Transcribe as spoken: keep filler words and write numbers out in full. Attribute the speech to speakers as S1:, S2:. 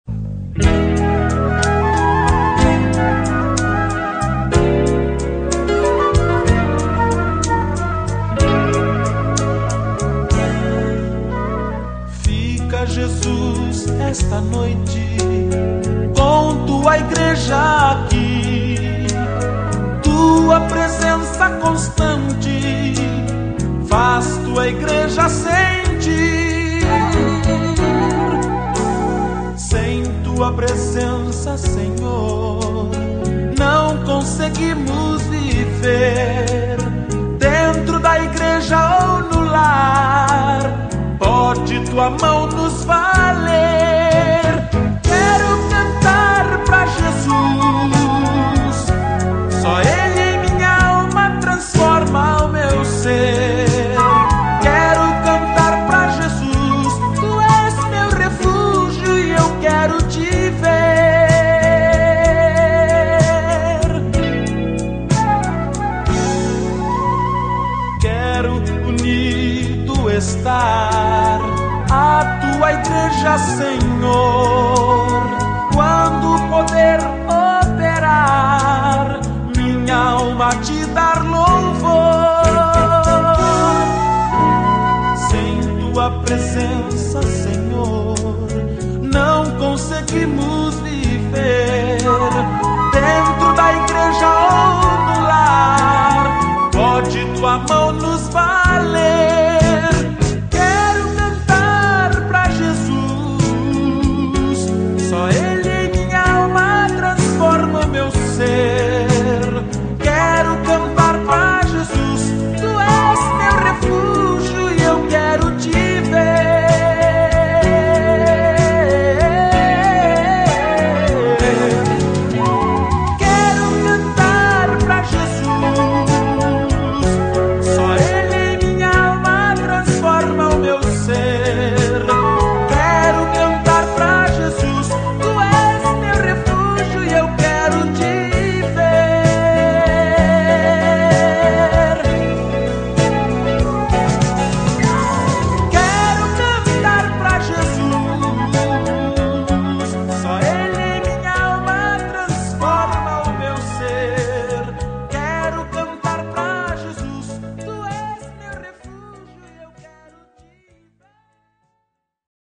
S1: Fica, Jesus, esta noite com tua igreja aqui, tua presença constante faz tua igreja sentir. Sem tua presença, Senhor, não conseguimos viver. Dentro da igreja ou no lar, pode tua mão nos valer. Quero cantar pra Jesus, só Ele em minha alma transforma o meu ser. Quero cantar pra Jesus, tu és meu refúgio e eu quero te ver. Quero unido estar à tua igreja, Senhor, quando poder operar, minha alma te dar louvor. Sem tua presença, Senhor, não conseguimos viver.